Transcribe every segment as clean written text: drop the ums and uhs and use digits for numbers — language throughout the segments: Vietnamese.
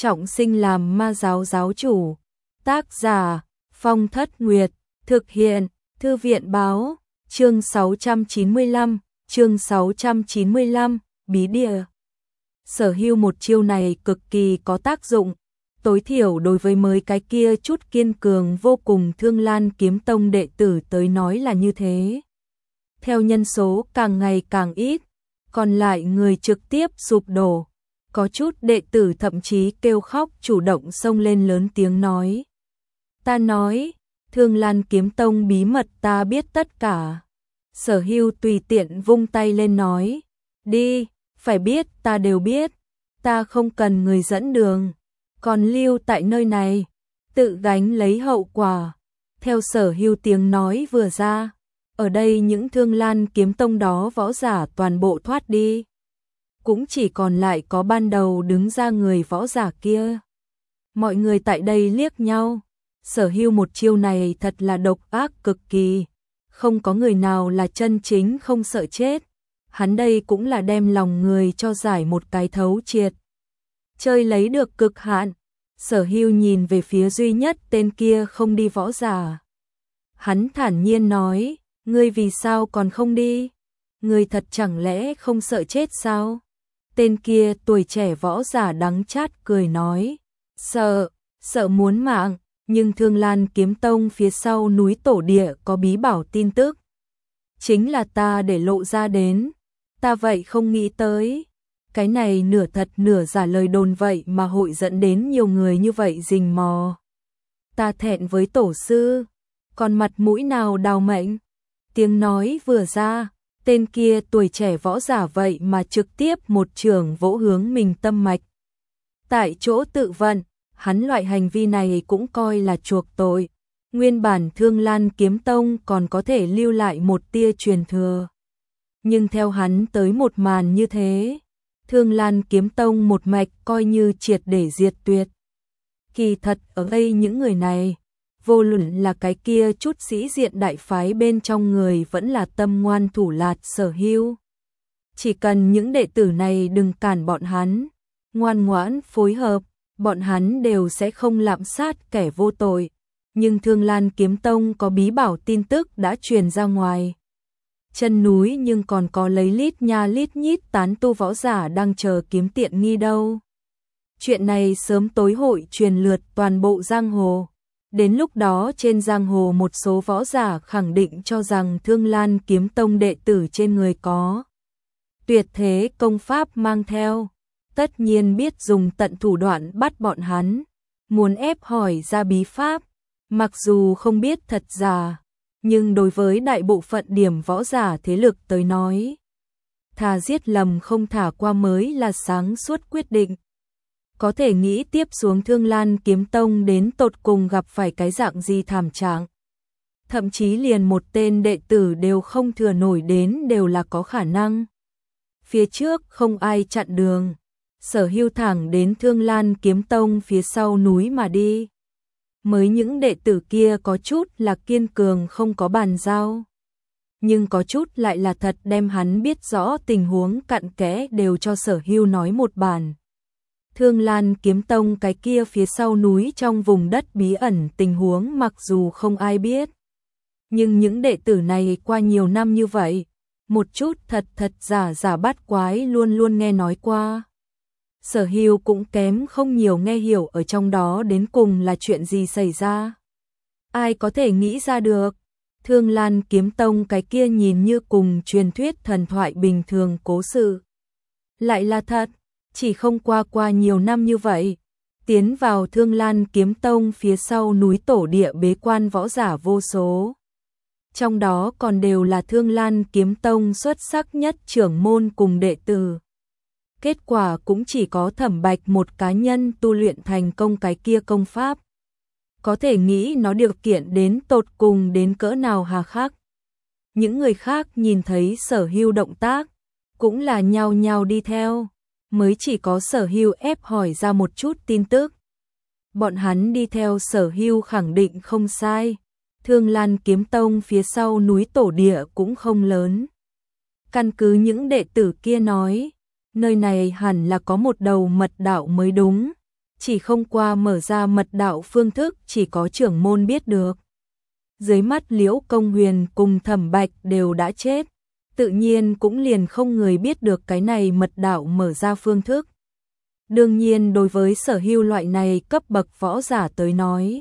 trọng sinh làm ma giáo giáo chủ. Tác giả Phong Thất Nguyệt, thực hiện Thư viện báo, chương 695, bí địa. Sở Hưu một chiêu này cực kỳ có tác dụng, tối thiểu đối với mấy cái kia chút kiên cường vô cùng Thương Lan Kiếm Tông đệ tử tới nói là như thế. Theo nhân số càng ngày càng ít, còn lại người trực tiếp sụp đổ, có chút đệ tử thậm chí kêu khóc chủ động xông lên lớn tiếng nói. Ta nói, Thương Lan Kiếm Tông bí mật ta biết tất cả. Sở Hưu tùy tiện vung tay lên nói, đi, phải biết ta đều biết, ta không cần người dẫn đường, còn lưu tại nơi này, tự gánh lấy hậu quả. Theo Sở Hưu tiếng nói vừa ra, ở đây những Thương Lan Kiếm Tông đó võ giả toàn bộ thoát đi. Cũng chỉ còn lại có ban đầu đứng ra người võ giả kia. Mọi người tại đây liếc nhau, Sở Hưu một chiêu này thật là độc ác cực kỳ, không có người nào là chân chính không sợ chết. Hắn đây cũng là đem lòng người cho giải một cái thấu triệt. Chơi lấy được cực hạn, Sở Hưu nhìn về phía duy nhất tên kia không đi võ giả. Hắn thản nhiên nói, ngươi vì sao còn không đi? Ngươi thật chẳng lẽ không sợ chết sao? Tên kia tuổi trẻ võ giả đắng chát cười nói, sợ muốn mạng, nhưng Thương Lan Kiếm Tông phía sau núi tổ địa có bí bảo tin tức. Chính là ta để lộ ra đến, ta vậy không nghĩ tới. Cái này nửa thật nửa giả lời đồn vậy mà hội dẫn đến nhiều người như vậy rình mò. Ta thẹn với tổ sư, còn mặt mũi nào đào mệnh. Tiếng nói vừa ra, tên kia tuổi trẻ võ giả vậy mà trực tiếp một chưởng vỗ hướng mình tâm mạch. Tại chỗ tự vận, hắn loại hành vi này cũng coi là chuộc tội. Nguyên bản Thương Lan Kiếm Tông còn có thể lưu lại một tia truyền thừa. Nhưng theo hắn tới một màn như thế, Thương Lan Kiếm Tông một mạch coi như triệt để diệt tuyệt. Kỳ thật ở đây những người này, vô luận là cái kia chút sĩ diện đại phái bên trong người vẫn là tâm ngoan thủ lạt Sở Hưu. Chỉ cần những đệ tử này đừng cản bọn hắn, ngoan ngoãn phối hợp, bọn hắn đều sẽ không lạm sát kẻ vô tội. Nhưng Thương Lan Kiếm Tông có bí bảo tin tức đã truyền ra ngoài. Chân núi nhưng còn có lấy lít nha lít nhít tán tu võ giả đang chờ kiếm tiện nghi đâu. Chuyện này sớm tối hội truyền lượt toàn bộ giang hồ. Đến lúc đó trên giang hồ một số võ giả khẳng định cho rằng Thương Lan Kiếm Tông đệ tử trên người có tuyệt thế công pháp mang theo. Tất nhiên biết dùng tận thủ đoạn bắt bọn hắn, muốn ép hỏi ra bí pháp. Mặc dù không biết thật giả, nhưng đối với đại bộ phận điểm võ giả thế lực tới nói, thà giết lầm không thả qua mới là sáng suốt quyết định. Có thể nghĩ tiếp xuống Thương Lan Kiếm Tông đến tột cùng gặp phải cái dạng gì thảm trạng. Thậm chí liền một tên đệ tử đều không thừa nổi đến đều là có khả năng. Phía trước không ai chặn đường, Sở Hưu thẳng đến Thương Lan Kiếm Tông phía sau núi mà đi. Mới những đệ tử kia có chút là kiên cường không có bàn giao, nhưng có chút lại là thật đem hắn biết rõ tình huống cặn kẽ đều cho Sở Hưu nói một bản. Thương Lan Kiếm Tông cái kia phía sau núi trong vùng đất bí ẩn tình huống mặc dù không ai biết, nhưng những đệ tử này qua nhiều năm như vậy, một chút thật giả bát quái luôn luôn nghe nói qua. Sở Hưu cũng kém không nhiều nghe hiểu ở trong đó đến cùng là chuyện gì xảy ra. Ai có thể nghĩ ra được, Thương Lan Kiếm Tông cái kia nhìn như cùng truyền thuyết thần thoại bình thường cố sự. Lại là thật, chỉ không qua nhiều năm như vậy, tiến vào Thương Lan Kiếm Tông phía sau núi tổ địa bế quan võ giả vô số. Trong đó còn đều là Thương Lan Kiếm Tông xuất sắc nhất trưởng môn cùng đệ tử. Kết quả cũng chỉ có Thẩm Bạch một cá nhân tu luyện thành công cái kia công pháp. Có thể nghĩ nó điều kiện đến tột cùng đến cỡ nào hà khắc. Những người khác nhìn thấy Sở Hưu động tác, cũng là nhao nhao đi theo, mới chỉ có Sở Hưu ép hỏi ra một chút tin tức. Bọn hắn đi theo Sở Hưu khẳng định không sai, Thương Lan Kiếm Tông phía sau núi tổ địa cũng không lớn. Căn cứ những đệ tử kia nói, nơi này hẳn là có một đầu mật đạo mới đúng, chỉ không qua mở ra mật đạo phương thức chỉ có trưởng môn biết được. Dưới mắt Liễu Công Huyền cùng Thẩm Bạch đều đã chết, tự nhiên cũng liền không người biết được cái này mật đạo mở ra phương thức. Đương nhiên đối với Sở Hưu loại này cấp bậc võ giả tới nói,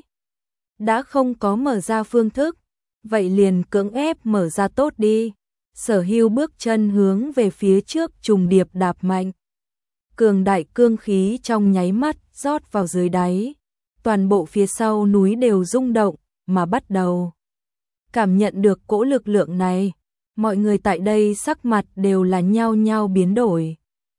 đã không có mở ra phương thức, vậy liền cưỡng ép mở ra tốt đi. Sở Hưu bước chân hướng về phía trước trùng điệp đạp mạnh. Cường đại cương khí trong nháy mắt rót vào dưới đáy, toàn bộ phía sau núi đều rung động, mà bắt đầu cảm nhận được cỗ lực lượng này, mọi người tại đây sắc mặt đều là nhao nhao biến đổi.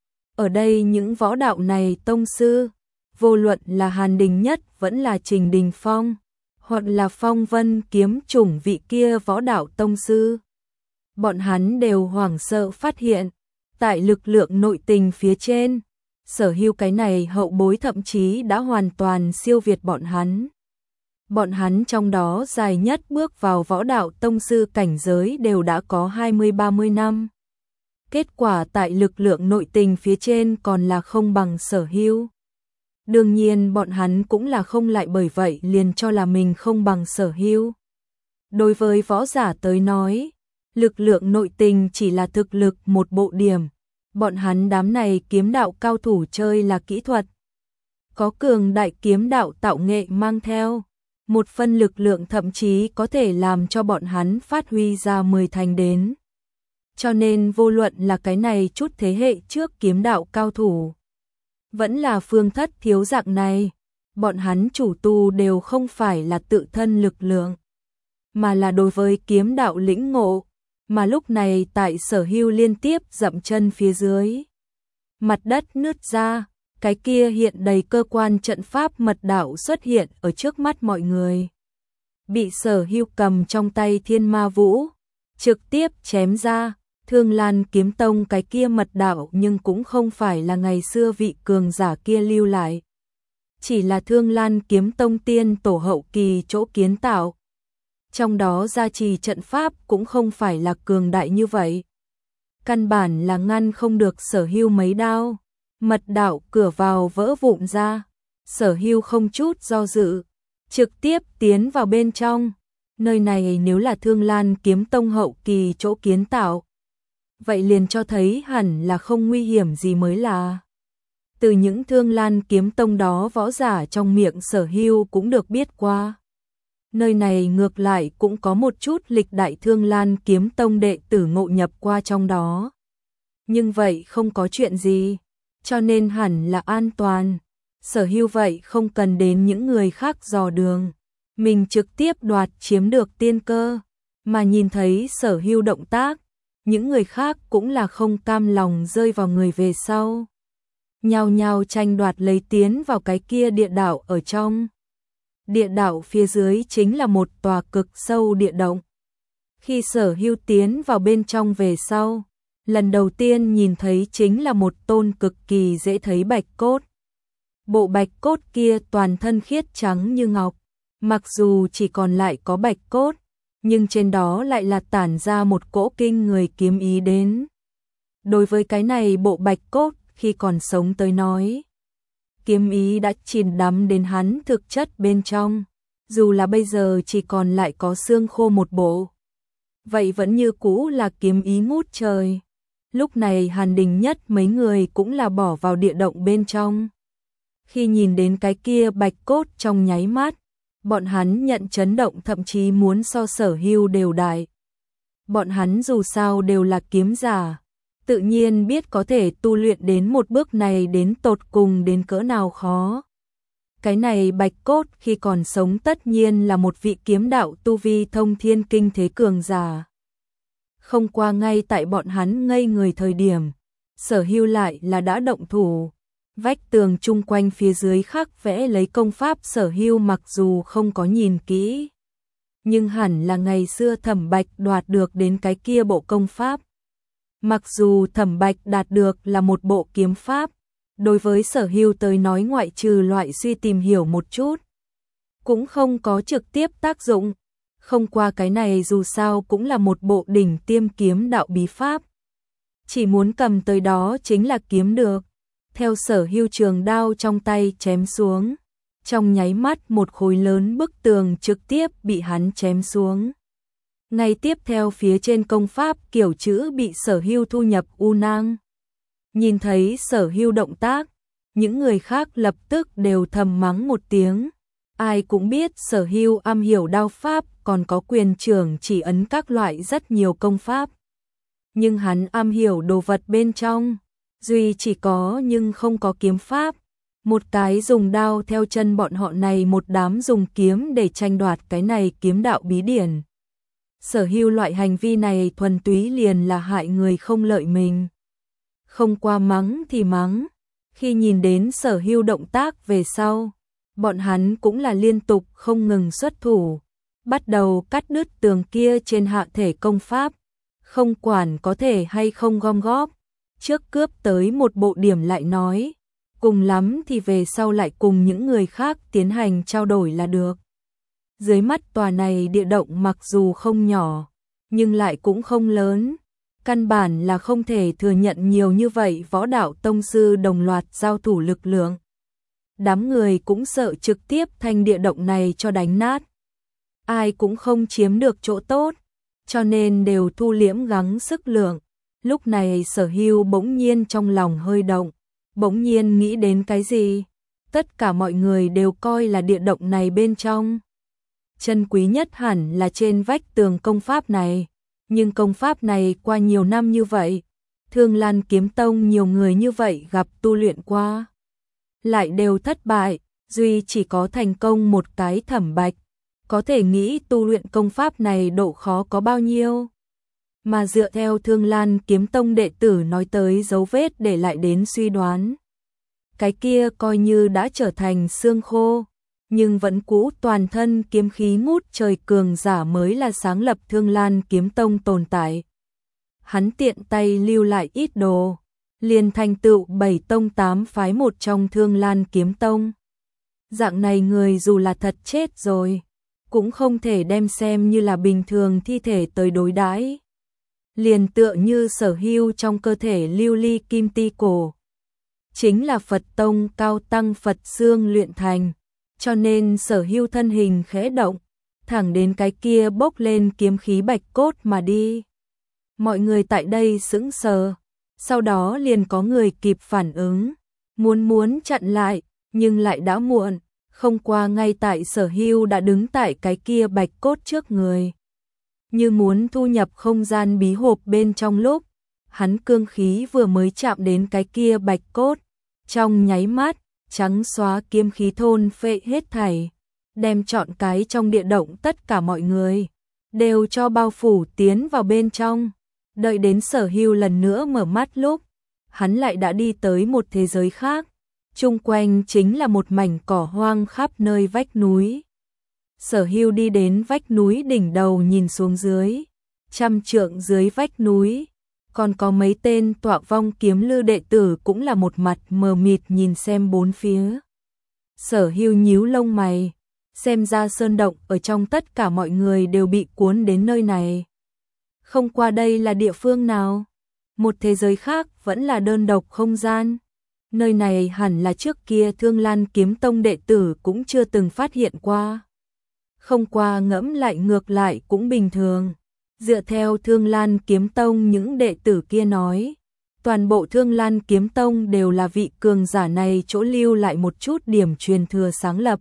Ở đây những võ đạo này tông sư, vô luận là Hàn Đình Nhất vẫn là Trình Đình Phong, hoặc là Phong Vân kiếm chủng vị kia võ đạo tông sư, bọn hắn đều hoảng sợ phát hiện, tại lực lượng nội tình phía trên, Sở Hưu cái này hậu bối thậm chí đã hoàn toàn siêu việt bọn hắn. Bọn hắn trong đó dài nhất bước vào võ đạo tông sư cảnh giới đều đã có 20-30 năm. Kết quả tại lực lượng nội tình phía trên còn là không bằng Sở Hưu. Đương nhiên bọn hắn cũng là không lại bởi vậy liền cho là mình không bằng Sở Hưu. Đối với võ giả tới nói, lực lượng nội tình chỉ là thực lực một bộ điểm. Bọn hắn đám này kiếm đạo cao thủ chơi là kỹ thuật. Có cường đại kiếm đạo tạo nghệ mang theo, một phân lực lượng thậm chí có thể làm cho bọn hắn phát huy ra 10 thành đến. Cho nên vô luận là cái này chút thế hệ trước kiếm đạo cao thủ, vẫn là Phương Thất thiếu dạng này, bọn hắn chủ tu đều không phải là tự thân lực lượng, mà là đối với kiếm đạo lĩnh ngộ. Mà lúc này tại Sở Hưu liên tiếp dậm chân phía dưới, mặt đất nứt ra, cái kia hiện đầy cơ quan trận pháp mật đạo xuất hiện ở trước mắt mọi người. Bị Sở Hưu cầm trong tay Thiên Ma Vũ, trực tiếp chém ra. Thương Lan Kiếm Tông cái kia mật đạo nhưng cũng không phải là ngày xưa vị cường giả kia lưu lại, chỉ là Thương Lan Kiếm Tông tiên tổ hậu kỳ chỗ kiến tạo. Trong đó gia trì trận pháp cũng không phải là cường đại như vậy. Căn bản là ngăn không được Sở Hưu mấy đao. Mật đạo cửa vào vỡ vụn ra. Sở Hưu không chút do dự, trực tiếp tiến vào bên trong. Nơi này nếu là Thương Lan Kiếm Tông hậu kỳ chỗ kiến tạo, vậy liền cho thấy hẳn là không nguy hiểm gì mới là. Từ những Thương Lan Kiếm Tông đó võ giả trong miệng Sở Hưu cũng được biết qua. Nơi này ngược lại cũng có một chút lịch đại Thương Lan Kiếm Tông đệ tử ngộ nhập qua trong đó. Nhưng vậy không có chuyện gì, cho nên hẳn là an toàn. Sở Hưu vậy không cần đến những người khác dò đường, mình trực tiếp đoạt chiếm được tiên cơ. Mà nhìn thấy Sở Hưu động tác, những người khác cũng là không cam lòng rơi vào người về sau, nhao nhao tranh đoạt lấy tiến vào cái kia địa đạo ở trong. Địa đạo phía dưới chính là một tòa cực sâu địa động. Khi Sở Hưu tiến vào bên trong về sau, lần đầu tiên nhìn thấy chính là một tôn cực kỳ dễ thấy bạch cốt. Bộ bạch cốt kia toàn thân khiết trắng như ngọc, mặc dù chỉ còn lại có bạch cốt, nhưng trên đó lại là tản ra một cỗ kinh người kiếm ý đến. Đối với cái này bộ bạch cốt khi còn sống tới nói, kiếm ý đã chìm đắm đến hắn thực chất bên trong, dù là bây giờ chỉ còn lại có xương khô một bộ, vậy vẫn như cũ là kiếm ý ngút trời. Lúc này Hàn Đình Nhất mấy người cũng là bỏ vào địa động bên trong. Khi nhìn đến cái kia bạch cốt trong nháy mắt, bọn hắn nhận chấn động thậm chí muốn so Sở Hưu đều đại. Bọn hắn dù sao đều là kiếm giả, tự nhiên biết có thể tu luyện đến một bước này đến tột cùng đến cỡ nào khó. Cái này bạch cốt khi còn sống tất nhiên là một vị kiếm đạo tu vi thông thiên kinh thế cường giả. Không qua ngay tại bọn hắn ngây người thời điểm, Sở Hưu lại là đã động thủ. Vách tường chung quanh phía dưới khắc vẽ lấy công pháp Sở Hưu mặc dù không có nhìn kỹ, nhưng hẳn là ngày xưa Thẩm Bạch đoạt được đến cái kia bộ công pháp. Mặc dù Thẩm Bạch đạt được là một bộ kiếm pháp, đối với Sở Hưu tới nói ngoại trừ loại suy tìm hiểu một chút, cũng không có trực tiếp tác dụng. Không qua cái này dù sao cũng là một bộ đỉnh tiêm kiếm đạo bí pháp. Chỉ muốn cầm tới đó chính là kiếm được. theo Sở Hưu trường đao trong tay chém xuống. Trong nháy mắt một khối lớn bức tường trực tiếp bị hắn chém xuống. Ngay tiếp theo phía trên công pháp kiểu chữ bị Sở Hưu thu nhập u nang. Nhìn thấy Sở Hưu động tác, những người khác lập tức đều thầm mắng một tiếng. Ai cũng biết Sở Hưu am hiểu đao pháp, còn có quyền trưởng chỉ ấn các loại rất nhiều công pháp. Nhưng hắn am hiểu đồ vật bên trong, duy chỉ có nhưng không có kiếm pháp. Một cái dùng đao theo chân bọn họ này, một đám dùng kiếm để tranh đoạt cái này kiếm đạo bí điển. Sở Hưu loại hành vi này thuần túy liền là hại người không lợi mình. Không qua mắng thì mắng, khi nhìn đến Sở Hưu động tác về sau, bọn hắn cũng là liên tục không ngừng xuất thủ, bắt đầu cắt đứt tường kia trên hạ thể công pháp, không quản có thể hay không gom góp, trước cướp tới một bộ điểm lại nói, cùng lắm thì về sau lại cùng những người khác tiến hành trao đổi là được. Dưới mắt tòa này địa động mặc dù không nhỏ, nhưng lại cũng không lớn, căn bản là không thể thừa nhận nhiều như vậy võ đạo tông sư đồng loạt giao thủ lực lượng. Đám người cũng sợ trực tiếp thanh địa động này cho đánh nát. Ai cũng không chiếm được chỗ tốt, cho nên đều thu liễm gắng sức lượng. Lúc này Sở Hưu bỗng nhiên trong lòng hơi động, bỗng nhiên nghĩ đến cái gì? Tất cả mọi người đều coi là địa động này bên trong chân quý nhất hẳn là trên vách tường công pháp này, nhưng công pháp này qua nhiều năm như vậy, Thương Lan Kiếm Tông nhiều người như vậy gặp tu luyện qua, lại đều thất bại, duy chỉ có thành công một cái Thẩm Bạch, có thể nghĩ tu luyện công pháp này độ khó có bao nhiêu. Mà dựa theo Thương Lan Kiếm Tông đệ tử nói tới dấu vết để lại đến suy đoán, cái kia coi như đã trở thành xương khô, nhưng vẫn cũ toàn thân kiếm khí ngút trời cường giả mới là sáng lập Thương Lan Kiếm Tông tồn tại. Hắn tiện tay lưu lại ít đồ, liền thành tựu 7 tông 8 phái một trong Thương Lan Kiếm Tông. Dạng này người dù là thật chết rồi, cũng không thể đem xem như là bình thường thi thể tới đối đãi. Liền tựa như Sở Hưu trong cơ thể lưu ly kim ti cổ, chính là Phật tông cao tăng Phật xương luyện thành, cho nên Sở Hưu thân hình khẽ động, thẳng đến cái kia bốc lên kiếm khí bạch cốt mà đi. Mọi người tại đây sững sờ, sau đó liền có người kịp phản ứng, muốn chặn lại, nhưng lại đã muộn, không qua ngay tại Sở Hưu đã đứng tại cái kia bạch cốt trước người. Như muốn thu nhập không gian bí hộp bên trong lúc, hắn cương khí vừa mới chạm đến cái kia bạch cốt, trong nháy mắt, trắng xóa kiếm khí thôn phệ hết thảy, đem trọn cái trong địa động tất cả mọi người, đều cho bao phủ tiến vào bên trong. Đợi đến Sở Hưu lần nữa mở mắt lúc, hắn lại đã đi tới một thế giới khác, chung quanh chính là một mảnh cỏ hoang khắp nơi vách núi. Sở Hưu đi đến vách núi đỉnh đầu nhìn xuống dưới, 100 trượng dưới vách núi, còn có mấy tên tọa vong kiếm lư đệ tử cũng là một mặt mờ mịt nhìn xem bốn phía. Sở Hưu nhíu lông mày, xem ra sơn động ở trong tất cả mọi người đều bị cuốn đến nơi này. Không qua đây là địa phương nào? Một thế giới khác vẫn là đơn độc không gian. Nơi này hẳn là trước kia Thương Lan Kiếm Tông đệ tử cũng chưa từng phát hiện qua. Không qua ngẫm lại ngược lại cũng bình thường. Dựa theo Thương Lan Kiếm Tông những đệ tử kia nói, toàn bộ Thương Lan Kiếm Tông đều là vị cường giả này chỗ lưu lại một chút điểm truyền thừa sáng lập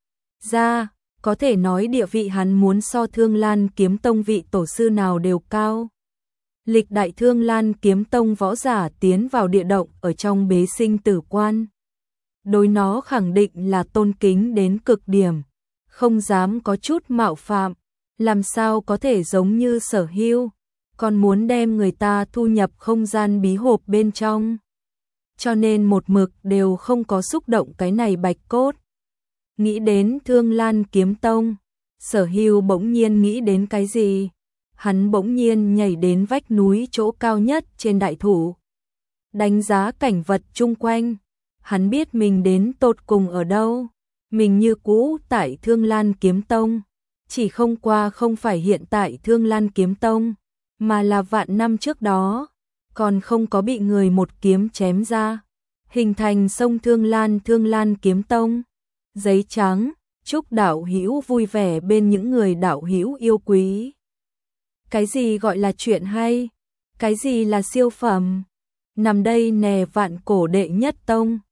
ra, có thể nói địa vị hắn muốn so Thương Lan Kiếm Tông vị tổ sư nào đều cao. Lịch đại Thương Lan Kiếm Tông võ giả tiến vào địa động ở trong bế sinh tử quan, đối nó khẳng định là tôn kính đến cực điểm, không dám có chút mạo phạm, làm sao có thể giống như Sở Hưu, còn muốn đem người ta thu nhập không gian bí hộp bên trong. Cho nên một mực đều không có xúc động cái này bạch cốt. Nghĩ đến Thương Lan Kiếm Tông, Sở Hưu bỗng nhiên nghĩ đến cái gì? Hắn bỗng nhiên nhảy đến vách núi chỗ cao nhất trên đại thụ, đánh giá cảnh vật chung quanh. Hắn biết mình đến tột cùng ở đâu, mình như cũ tại Thương Lan Kiếm Tông, chỉ không qua không phải hiện tại Thương Lan Kiếm Tông, mà là vạn năm trước đó, còn không có bị người một kiếm chém ra. hình thành sông Thương Lan Kiếm Tông. Giấy trắng, chúc đạo hữu vui vẻ bên những người đạo hữu yêu quý. Cái gì gọi là chuyện hay? Cái gì là siêu phẩm? Nằm đây nè vạn cổ đệ nhất tông.